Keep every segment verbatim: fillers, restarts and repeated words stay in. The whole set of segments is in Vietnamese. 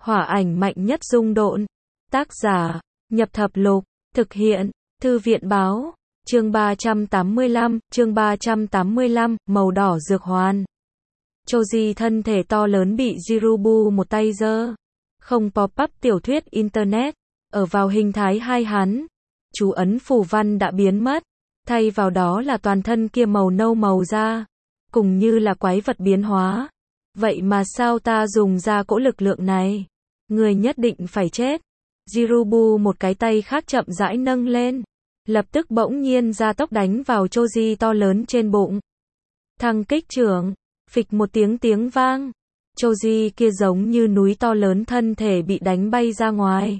Hỏa ảnh mạnh nhất dung độn. Tác giả, Nhập Thập Lục. Thực hiện, Thư viện báo. Chương ba trăm tám mươi lăm, chương ba trăm tám mươi lăm, màu đỏ dược hoàn. Choji thân thể to lớn bị Jirubu một tay giơ. Không pop-up tiểu thuyết Internet. Ở vào hình thái hai hắn. Chú ấn phù văn đã biến mất. Thay vào đó là toàn thân kia màu nâu màu da. Cùng như là quái vật biến hóa. Vậy mà sao ta dùng ra cỗ lực lượng này? Người nhất định phải chết. Jirubu một cái tay khác chậm rãi nâng lên. Lập tức bỗng nhiên ra tốc đánh vào Choji to lớn trên bụng. Thăng kích trưởng. Phịch một tiếng tiếng vang. Choji kia giống như núi to lớn thân thể bị đánh bay ra ngoài.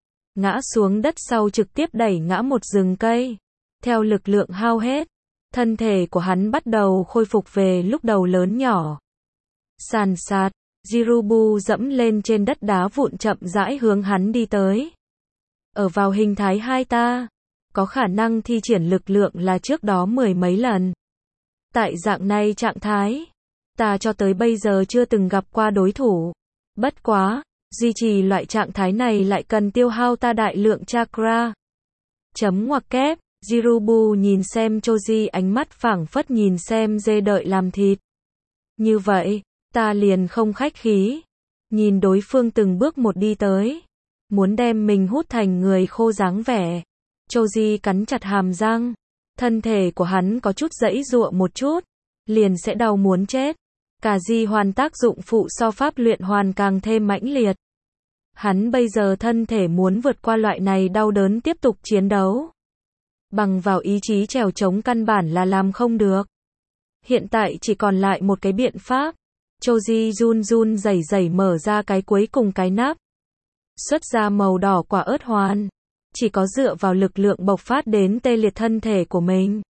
Ngã xuống đất sau trực tiếp đẩy ngã một rừng cây. Theo lực lượng hao hết. Thân thể của hắn bắt đầu khôi phục về lúc đầu lớn nhỏ. Sàn sạt. Jirubu dẫm lên trên đất đá vụn chậm rãi hướng hắn đi tới. Ở vào hình thái hai ta. Có khả năng thi triển lực lượng là trước đó mười mấy lần. Tại dạng này trạng thái. Ta cho tới bây giờ chưa từng gặp qua đối thủ. Bất quá, duy trì loại trạng thái này lại cần tiêu hao ta đại lượng chakra. Chấm ngoặc kép, Jirubu nhìn xem Choji ánh mắt phảng phất nhìn xem dê đợi làm thịt. Như vậy, ta liền không khách khí. Nhìn đối phương từng bước một đi tới. Muốn đem mình hút thành người khô dáng vẻ. Choji cắn chặt hàm răng. Thân thể của hắn có chút giãy giụa một chút. Liền sẽ đau muốn chết. Cả di hoàn tác dụng phụ so pháp luyện hoàn càng thêm mãnh liệt. Hắn bây giờ thân thể muốn vượt qua loại này đau đớn tiếp tục chiến đấu. Bằng vào ý chí trèo chống căn bản là làm không được. Hiện tại chỉ còn lại một cái biện pháp. Choji run run rẩy rẩy mở ra cái cuối cùng cái nắp. Xuất ra màu đỏ quả ớt hoàn. Chỉ có dựa vào lực lượng bộc phát đến tê liệt thân thể của mình.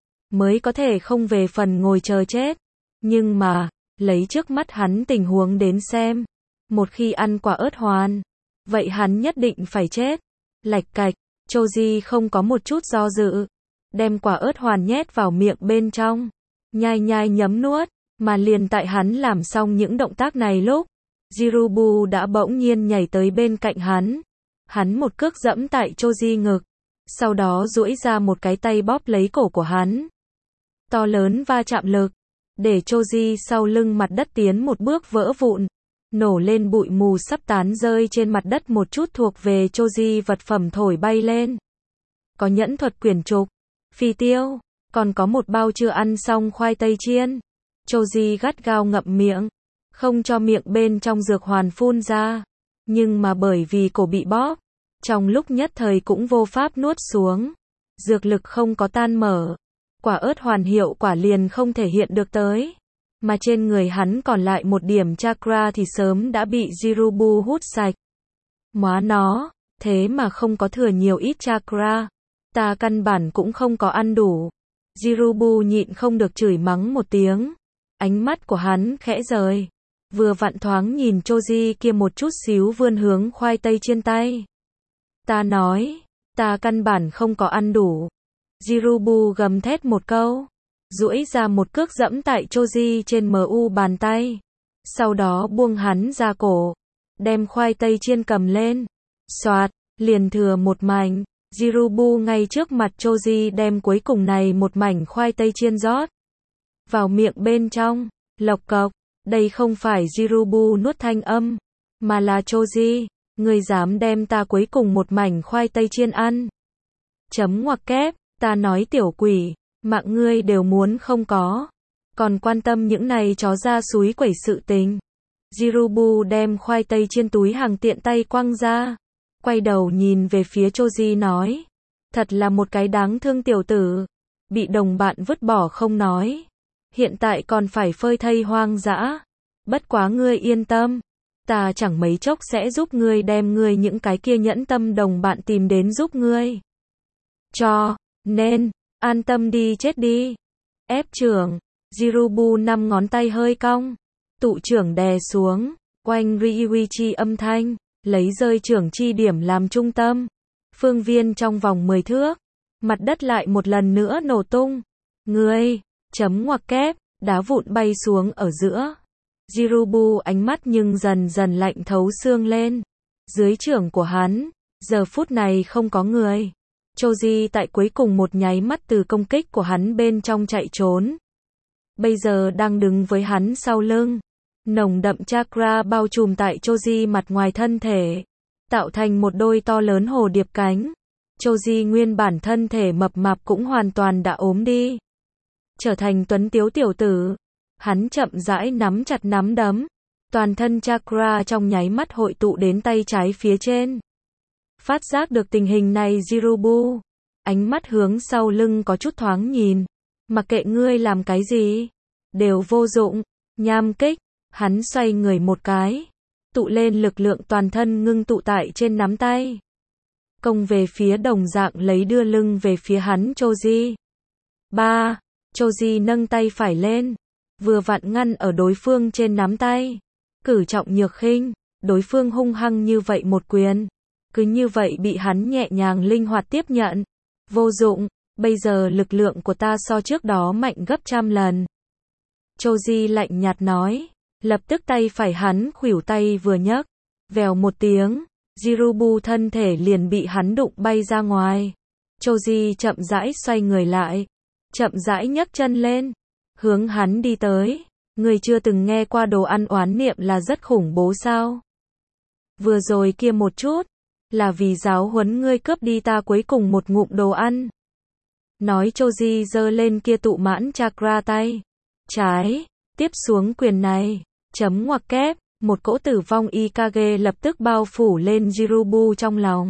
Mới có thể không về phần ngồi chờ chết. Nhưng mà, lấy trước mắt hắn tình huống đến xem. Một khi ăn quả ớt hoàn. Vậy hắn nhất định phải chết. Lạch cạch, Choji không có một chút do dự. Đem quả ớt hoàn nhét vào miệng bên trong. Nhai nhai nhấm nuốt. Mà liền tại hắn làm xong những động tác này lúc. Jirubu đã bỗng nhiên nhảy tới bên cạnh hắn. Hắn một cước dẫm tại Choji ngực. Sau đó duỗi ra một cái tay bóp lấy cổ của hắn. To lớn va chạm lực. Để Choji sau lưng mặt đất tiến một bước vỡ vụn. Nổ lên bụi mù sắp tán rơi trên mặt đất một chút thuộc về Choji vật phẩm thổi bay lên. Có nhẫn thuật quyển trục. Phi tiêu. Còn có một bao chưa ăn xong khoai tây chiên. Choji gắt gao ngậm miệng. Không cho miệng bên trong dược hoàn phun ra. Nhưng mà bởi vì cổ bị bóp. Trong lúc nhất thời cũng vô pháp nuốt xuống. Dược lực không có tan mở. Quả ớt hoàn hiệu quả liền không thể hiện được tới. Mà trên người hắn còn lại một điểm chakra thì sớm đã bị Jirubu hút sạch. Móa nó, thế mà không có thừa nhiều ít chakra. Ta căn bản cũng không có ăn đủ. Jirubu nhịn không được chửi mắng một tiếng. Ánh mắt của hắn khẽ rời. Vừa vặn thoáng nhìn Choji kia một chút xíu vươn hướng khoai tây trên tay. Ta nói, ta căn bản không có ăn đủ. Jirubu gầm thét một câu. Duỗi ra một cước dẫm tại Choji trên mu bàn tay. Sau đó buông hắn ra cổ. Đem khoai tây chiên cầm lên. Xoạt, liền thừa một mảnh. Jirubu ngay trước mặt Choji đem cuối cùng này một mảnh khoai tây chiên rót vào miệng bên trong. Lộc cộc. Đây không phải Jirubu nuốt thanh âm. Mà là Choji. Ngươi dám đem ta cuối cùng một mảnh khoai tây chiên ăn. Chấm ngoặc kép. Ta nói tiểu quỷ. Mạng ngươi đều muốn không có. Còn quan tâm những này chó ra súi quẩy sự tình. Jirubu đem khoai tây chiên túi hàng tiện tay quăng ra. Quay đầu nhìn về phía Choji nói. Thật là một cái đáng thương tiểu tử. Bị đồng bạn vứt bỏ không nói. Hiện tại còn phải phơi thây hoang dã. Bất quá ngươi yên tâm. Ta chẳng mấy chốc sẽ giúp ngươi đem ngươi những cái kia nhẫn tâm đồng bạn tìm đến giúp ngươi. Cho nên, an tâm đi chết đi. Ép trưởng. Jirubu năm ngón tay hơi cong. Tụ trưởng đè xuống. Oanh Ryuichi âm thanh. Lấy rơi trưởng chi điểm làm trung tâm. Phương viên trong vòng mười thước. Mặt đất lại một lần nữa nổ tung. Ngươi. Chấm ngoặc kép. Đá vụn bay xuống ở giữa. Jirubu ánh mắt nhưng dần dần lạnh thấu xương lên. Dưới trưởng của hắn, giờ phút này không có người. Choji tại cuối cùng một nháy mắt từ công kích của hắn bên trong chạy trốn. Bây giờ đang đứng với hắn sau lưng. Nồng đậm chakra bao trùm tại Choji mặt ngoài thân thể, tạo thành một đôi to lớn hồ điệp cánh. Choji nguyên bản thân thể mập mạp cũng hoàn toàn đã ốm đi, trở thành tuấn tiếu tiểu tử. Hắn chậm rãi nắm chặt nắm đấm, toàn thân chakra trong nháy mắt hội tụ đến tay trái phía trên. Phát giác được tình hình này, Jirubu ánh mắt hướng sau lưng có chút thoáng nhìn. Mặc kệ ngươi làm cái gì, đều vô dụng. Nham kích, hắn xoay người một cái, tụ lên lực lượng toàn thân ngưng tụ tại trên nắm tay. Công về phía đồng dạng lấy đưa lưng về phía hắn Choji. Ba, Choji nâng tay phải lên, vừa vặn ngăn ở đối phương trên nắm tay. Cử trọng nhược khinh, đối phương hung hăng như vậy một quyền, cứ như vậy bị hắn nhẹ nhàng linh hoạt tiếp nhận. Vô dụng, bây giờ lực lượng của ta so trước đó mạnh gấp trăm lần. Choji lạnh nhạt nói, lập tức tay phải hắn khuỷu tay vừa nhấc, vèo một tiếng, Jirubu thân thể liền bị hắn đụng bay ra ngoài. Choji chậm rãi xoay người lại, chậm rãi nhấc chân lên, hướng hắn đi tới. Người chưa từng nghe qua đồ ăn oán niệm là rất khủng bố sao? Vừa rồi kia một chút, là vì giáo huấn ngươi cướp đi ta cuối cùng một ngụm đồ ăn. Nói Choji giơ lên kia tụ mãn chakra tay trái, tiếp xuống quyền này, chấm ngoặc kép, một cỗ tử vong Ikage lập tức bao phủ lên Jirubu trong lòng.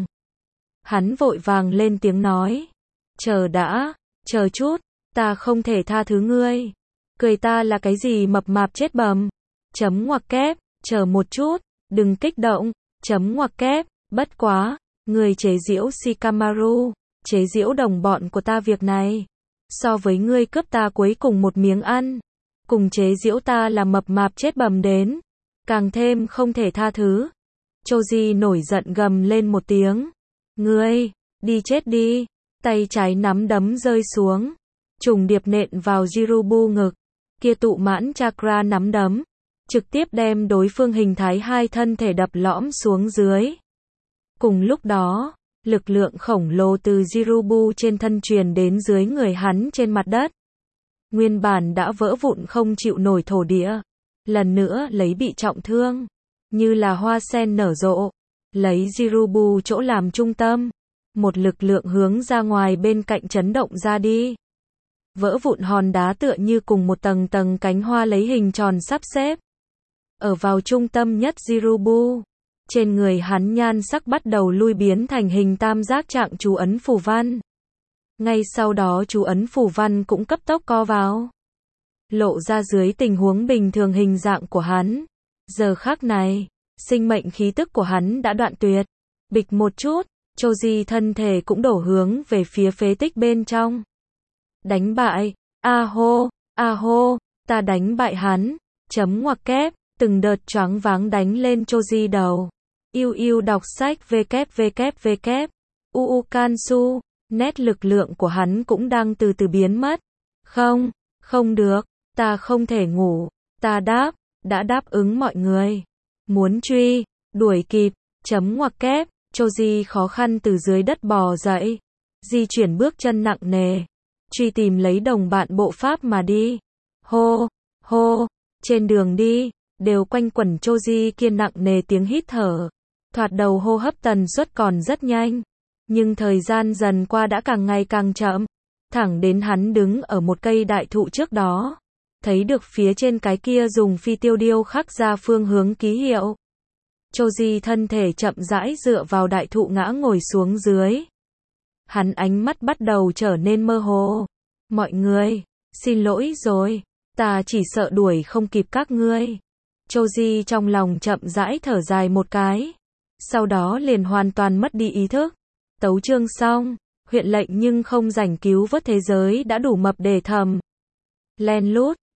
Hắn vội vàng lên tiếng nói, chờ đã, chờ chút, ta không thể tha thứ ngươi. Cười ta là cái gì mập mạp chết bầm. Chấm ngoặc kép, chờ một chút, đừng kích động, chấm ngoặc kép, bất quá, người chế giễu Shikamaru, chế giễu đồng bọn của ta việc này. So với ngươi cướp ta cuối cùng một miếng ăn, cùng chế giễu ta là mập mạp chết bầm đến, càng thêm không thể tha thứ. Choji nổi giận gầm lên một tiếng. Ngươi, đi chết đi. Tay trái nắm đấm rơi xuống, trùng điệp nện vào Jirubu ngực. Kia tụ mãn chakra nắm đấm, trực tiếp đem đối phương hình thái hai thân thể đập lõm xuống dưới. Cùng lúc đó, lực lượng khổng lồ từ Jirubu trên thân truyền đến dưới người hắn trên mặt đất. Nguyên bản đã vỡ vụn không chịu nổi thổ địa, lần nữa lấy bị trọng thương, như là hoa sen nở rộ, lấy Jirubu chỗ làm trung tâm, một lực lượng hướng ra ngoài bên cạnh chấn động ra đi. Vỡ vụn hòn đá tựa như cùng một tầng tầng cánh hoa lấy hình tròn sắp xếp. Ở vào trung tâm nhất Jirubu, trên người hắn nhan sắc bắt đầu lui biến thành hình tam giác trạng chú ấn phù văn. Ngay sau đó chú ấn phù văn cũng cấp tốc co vào, lộ ra dưới tình huống bình thường hình dạng của hắn. Giờ khắc này, sinh mệnh khí tức của hắn đã đoạn tuyệt. Bịch một chút, Choji thân thể cũng đổ hướng về phía phế tích bên trong. Đánh bại, a hô, a hô, ta đánh bại hắn, chấm ngoặc kép, từng đợt choáng váng đánh lên Choji đầu. Yêu yêu đọc sách www, uu kansu, nét lực lượng của hắn cũng đang từ từ biến mất. Không, không được, ta không thể ngủ, ta đáp, đã đáp ứng mọi người. Muốn truy, đuổi kịp, chấm ngoặc kép, Choji khó khăn từ dưới đất bò dậy, di chuyển bước chân nặng nề, truy tìm lấy đồng bạn bộ pháp mà đi. Hô, hô, trên đường đi, đều quanh quẩn Choji kia nặng nề tiếng hít thở. Thoạt đầu hô hấp tần suất còn rất nhanh, nhưng thời gian dần qua đã càng ngày càng chậm, thẳng đến hắn đứng ở một cây đại thụ trước đó, thấy được phía trên cái kia dùng phi tiêu điêu khắc ra phương hướng ký hiệu. Choji thân thể chậm rãi dựa vào đại thụ ngã ngồi xuống dưới. Hắn ánh mắt bắt đầu trở nên mơ hồ. Mọi người, xin lỗi rồi, ta chỉ sợ đuổi không kịp các ngươi. Choji trong lòng chậm rãi thở dài một cái, sau đó liền hoàn toàn mất đi ý thức. Tấu chương xong, huyện lệnh nhưng không rảnh cứu vớt thế giới đã đủ mập để thầm. Len lút,